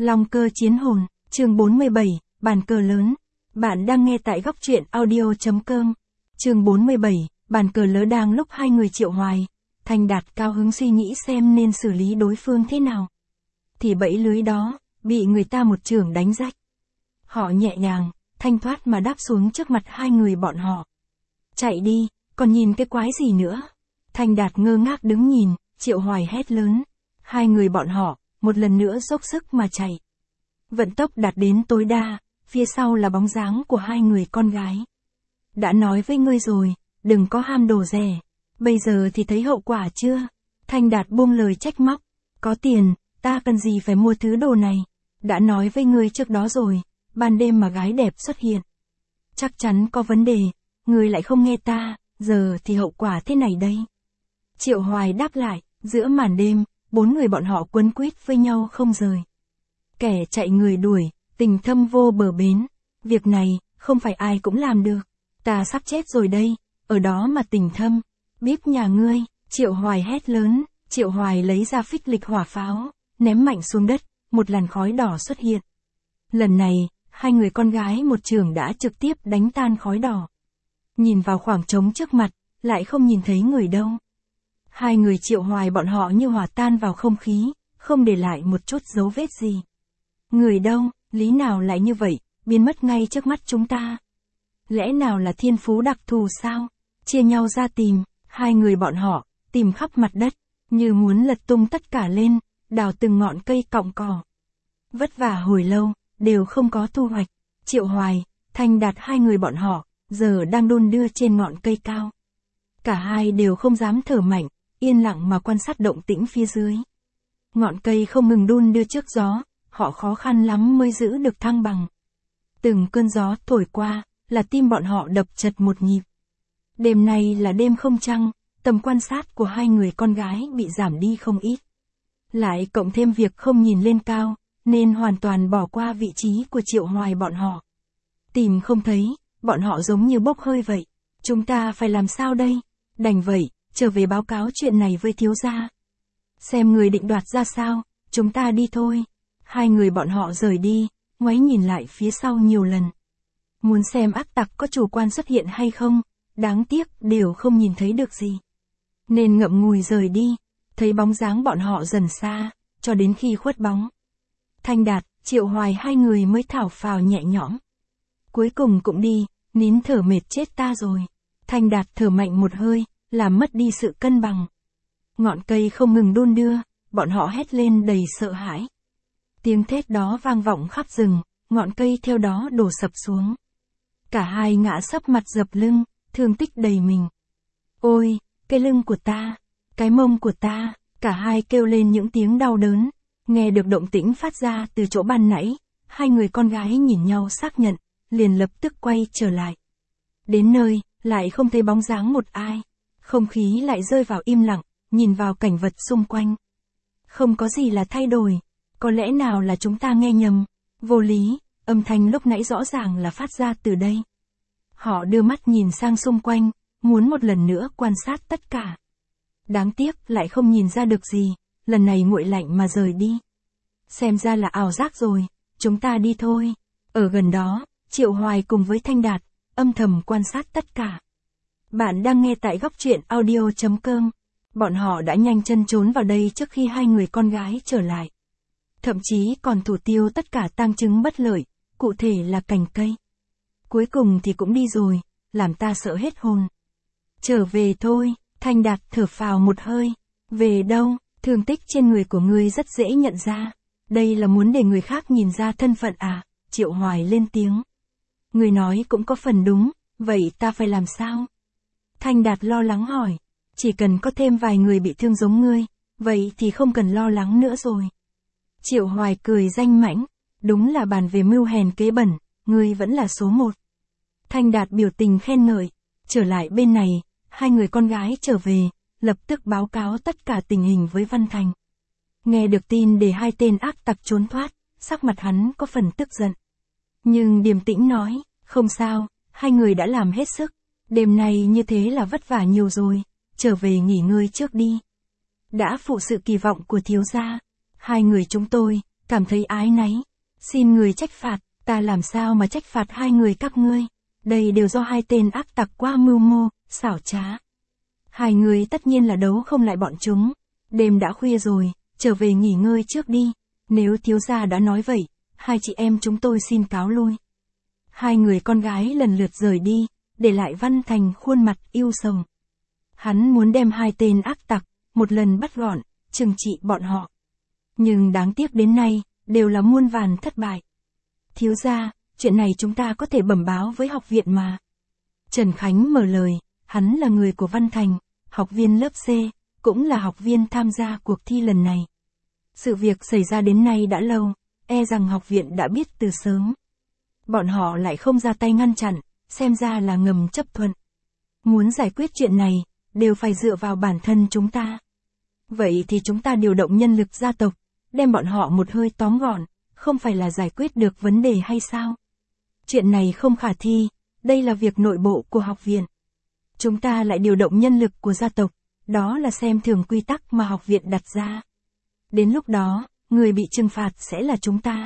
Long cơ chiến hồn, chương 47, bàn cờ lớn. Bạn đang nghe tại góc truyện audio.com. Chương 47, bàn cờ lớn. Đang lúc hai người Triệu Hoài, Thành Đạt cao hứng suy nghĩ xem nên xử lý đối phương thế nào, thì bẫy lưới đó bị người ta một chưởng đánh rách. Họ nhẹ nhàng, thanh thoát mà đáp xuống trước mặt hai người bọn họ. Chạy đi, còn nhìn cái quái gì nữa? Thành Đạt ngơ ngác đứng nhìn, Triệu Hoài hét lớn. Hai người bọn họ một lần nữa dốc sức mà chạy. Vận tốc đạt đến tối đa, phía sau là bóng dáng của hai người con gái. Đã nói với ngươi rồi, đừng có ham đồ rẻ. Bây giờ thì thấy hậu quả chưa? Thành Đạt buông lời trách móc. Có tiền, ta cần gì phải mua thứ đồ này? Đã nói với ngươi trước đó rồi, ban đêm mà gái đẹp xuất hiện, chắc chắn có vấn đề, ngươi lại không nghe ta, giờ thì hậu quả thế này đây. Triệu Hoài đáp lại, giữa màn đêm, bốn người bọn họ quấn quýt với nhau không rời. Kẻ chạy người đuổi, tình thâm vô bờ bến. Việc này, không phải ai cũng làm được. Ta sắp chết rồi đây, ở đó mà tình thâm. Bíp nhà ngươi, Triệu Hoài hét lớn. Triệu Hoài lấy ra phích lịch hỏa pháo, ném mạnh xuống đất, một làn khói đỏ xuất hiện. Lần này, hai người con gái một chưởng đã trực tiếp đánh tan khói đỏ. Nhìn vào khoảng trống trước mặt, lại không nhìn thấy người đâu. Hai người Triệu Hoài bọn họ như hòa tan vào không khí, không để lại một chút dấu vết gì. Người đâu, lý nào lại như vậy, biến mất ngay trước mắt chúng ta? Lẽ nào là thiên phú đặc thù sao? Chia nhau ra tìm, hai người bọn họ, tìm khắp mặt đất, như muốn lật tung tất cả lên, đào từng ngọn cây cọng cỏ. Vất vả hồi lâu, đều không có thu hoạch. Triệu Hoài, Thành Đạt hai người bọn họ, giờ đang đôn đưa trên ngọn cây cao. Cả hai đều không dám thở mạnh, yên lặng mà quan sát động tĩnh phía dưới. Ngọn cây không ngừng đun đưa trước gió, họ khó khăn lắm mới giữ được thăng bằng. Từng cơn gió thổi qua, là tim bọn họ đập chật một nhịp. Đêm nay là đêm không trăng, tầm quan sát của hai người con gái bị giảm đi không ít. Lại cộng thêm việc không nhìn lên cao, nên hoàn toàn bỏ qua vị trí của Triệu Hoài bọn họ. Tìm không thấy, bọn họ giống như bốc hơi vậy. Chúng ta phải làm sao đây? Đành vậy, trở về báo cáo chuyện này với thiếu gia. Xem người định đoạt ra sao, chúng ta đi thôi. Hai người bọn họ rời đi, ngoái nhìn lại phía sau nhiều lần. Muốn xem ác tặc có chủ quan xuất hiện hay không, đáng tiếc đều không nhìn thấy được gì. Nên ngậm ngùi rời đi, thấy bóng dáng bọn họ dần xa, cho đến khi khuất bóng. Thành Đạt, Triệu Hoài hai người mới thảo phào nhẹ nhõm. Cuối cùng cũng đi, nín thở mệt chết ta rồi. Thành Đạt thở mạnh một hơi, làm mất đi sự cân bằng. Ngọn cây không ngừng đôn đưa, bọn họ hét lên đầy sợ hãi. Tiếng thét đó vang vọng khắp rừng, ngọn cây theo đó đổ sập xuống. Cả hai ngã sấp mặt dập lưng, thương tích đầy mình. Ôi, cái lưng của ta, cái mông của ta, cả hai kêu lên những tiếng đau đớn. Nghe được động tĩnh phát ra từ chỗ ban nãy, hai người con gái nhìn nhau xác nhận, liền lập tức quay trở lại. Đến nơi, lại không thấy bóng dáng một ai. Không khí lại rơi vào im lặng, nhìn vào cảnh vật xung quanh. Không có gì là thay đổi. Có lẽ nào là chúng ta nghe nhầm? Vô lý, âm thanh lúc nãy rõ ràng là phát ra từ đây. Họ đưa mắt nhìn sang xung quanh, muốn một lần nữa quan sát tất cả. Đáng tiếc lại không nhìn ra được gì, lần này nguội lạnh mà rời đi. Xem ra là ảo giác rồi, chúng ta đi thôi. Ở gần đó, Triệu Hoài cùng với Thành Đạt, âm thầm quan sát tất cả. Bạn đang nghe tại góc truyện audio.com. Bọn họ đã nhanh chân trốn vào đây trước khi hai người con gái trở lại. Thậm chí còn thủ tiêu tất cả tang chứng bất lợi, cụ thể là cành cây. Cuối cùng thì cũng đi rồi, làm ta sợ hết hồn. Trở về thôi, Thành Đạt thở phào một hơi. Về đâu? Thương tích trên người của ngươi rất dễ nhận ra. Đây là muốn để người khác nhìn ra thân phận à? Triệu Hoài lên tiếng. Người nói cũng có phần đúng, vậy ta phải làm sao? Thành Đạt lo lắng hỏi. Chỉ cần có thêm vài người bị thương giống ngươi, vậy thì không cần lo lắng nữa rồi. Triệu Hoài cười danh mãnh. Đúng là bàn về mưu hèn kế bẩn, ngươi vẫn là số một. Thành Đạt biểu tình khen ngợi. Trở lại bên này, hai người con gái trở về, lập tức báo cáo tất cả tình hình với Văn Thành. Nghe được tin để hai tên ác tặc trốn thoát, sắc mặt hắn có phần tức giận. Nhưng điềm tĩnh nói, không sao, hai người đã làm hết sức. Đêm nay như thế là vất vả nhiều rồi, trở về nghỉ ngơi trước đi. Đã phụ sự kỳ vọng của thiếu gia, hai người chúng tôi, cảm thấy áy náy. Xin người trách phạt, ta làm sao mà trách phạt hai người các ngươi. Đây đều do hai tên ác tặc quá mưu mô, xảo trá. Hai người tất nhiên là đấu không lại bọn chúng. Đêm đã khuya rồi, trở về nghỉ ngơi trước đi. Nếu thiếu gia đã nói vậy, hai chị em chúng tôi xin cáo lui. Hai người con gái lần lượt rời đi, để lại Văn Thành khuôn mặt ưu sầu. Hắn muốn đem hai tên ác tặc, một lần bắt gọn, trừng trị bọn họ. Nhưng đáng tiếc đến nay, đều là muôn vàn thất bại. Thiếu gia, chuyện này chúng ta có thể bẩm báo với học viện mà. Trần Khánh mở lời, hắn là người của Văn Thành, học viên lớp C, cũng là học viên tham gia cuộc thi lần này. Sự việc xảy ra đến nay đã lâu, e rằng học viện đã biết từ sớm. Bọn họ lại không ra tay ngăn chặn, xem ra là ngầm chấp thuận. Muốn giải quyết chuyện này, đều phải dựa vào bản thân chúng ta. Vậy thì chúng ta điều động nhân lực gia tộc, đem bọn họ một hơi tóm gọn, không phải là giải quyết được vấn đề hay sao? Chuyện này không khả thi, đây là việc nội bộ của học viện. Chúng ta lại điều động nhân lực của gia tộc, đó là xem thường quy tắc mà học viện đặt ra. Đến lúc đó, người bị trừng phạt sẽ là chúng ta.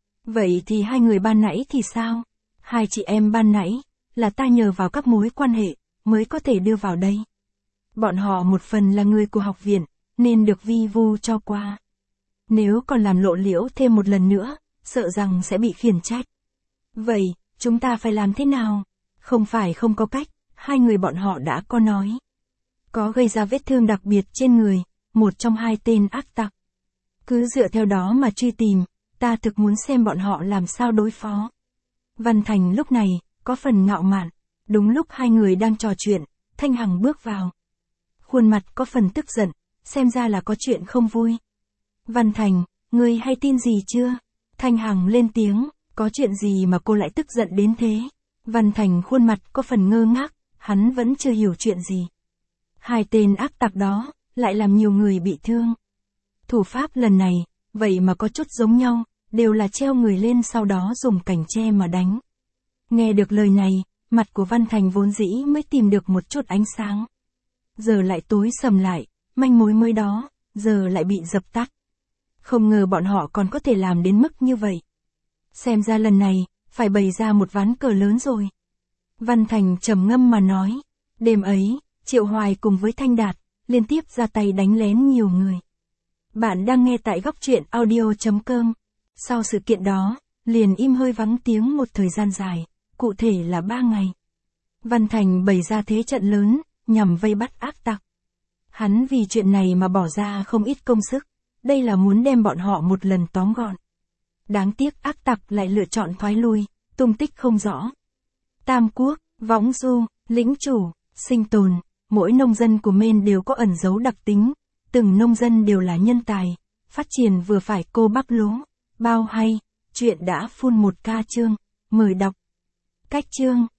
Vậy thì hai người ban nãy thì sao? Hai chị em ban nãy, là ta nhờ vào các mối quan hệ, mới có thể đưa vào đây. Bọn họ một phần là người của học viện, nên được vi vu cho qua. Nếu còn làm lộ liễu thêm một lần nữa, sợ rằng sẽ bị khiển trách. Vậy, chúng ta phải làm thế nào? Không phải không có cách, hai người bọn họ đã có nói. Có gây ra vết thương đặc biệt trên người, một trong hai tên ác tặc. Cứ dựa theo đó mà truy tìm, ta thực muốn xem bọn họ làm sao đối phó. Văn Thành lúc này, có phần ngạo mạn. Đúng lúc hai người đang trò chuyện, Thanh Hằng bước vào. Khuôn mặt có phần tức giận, xem ra là có chuyện không vui. Văn Thành, ngươi hay tin gì chưa? Thanh Hằng lên tiếng, có chuyện gì mà cô lại tức giận đến thế? Văn Thành khuôn mặt có phần ngơ ngác, hắn vẫn chưa hiểu chuyện gì. Hai tên ác tặc đó, lại làm nhiều người bị thương. Thủ pháp lần này, vậy mà có chút giống nhau, đều là treo người lên sau đó dùng cành tre mà đánh. Nghe được lời này, mặt của Văn Thành vốn dĩ mới tìm được một chút ánh sáng. Giờ lại tối sầm lại, manh mối mới đó, giờ lại bị dập tắt. Không ngờ bọn họ còn có thể làm đến mức như vậy. Xem ra lần này, phải bày ra một ván cờ lớn rồi. Văn Thành trầm ngâm mà nói. Đêm ấy, Triệu Hoài cùng với Thanh Đạt, liên tiếp ra tay đánh lén nhiều người. Bạn đang nghe tại góc truyện audio.com. Sau sự kiện đó, liền im hơi vắng tiếng một thời gian dài, cụ thể là 3 ngày. Văn Thành bày ra thế trận lớn, nhằm vây bắt ác tặc. Hắn vì chuyện này mà bỏ ra không ít công sức, đây là muốn đem bọn họ một lần tóm gọn. Đáng tiếc ác tặc lại lựa chọn thoái lui, tung tích không rõ. Tam Quốc, Võng Du, Lĩnh Chủ, Sinh Tồn, mỗi nông dân của Maine đều có ẩn dấu đặc tính, từng nông dân đều là nhân tài, phát triển vừa phải cô bác lố, bao hay, chuyện đã full 1K chương, mời đọc. Cách chương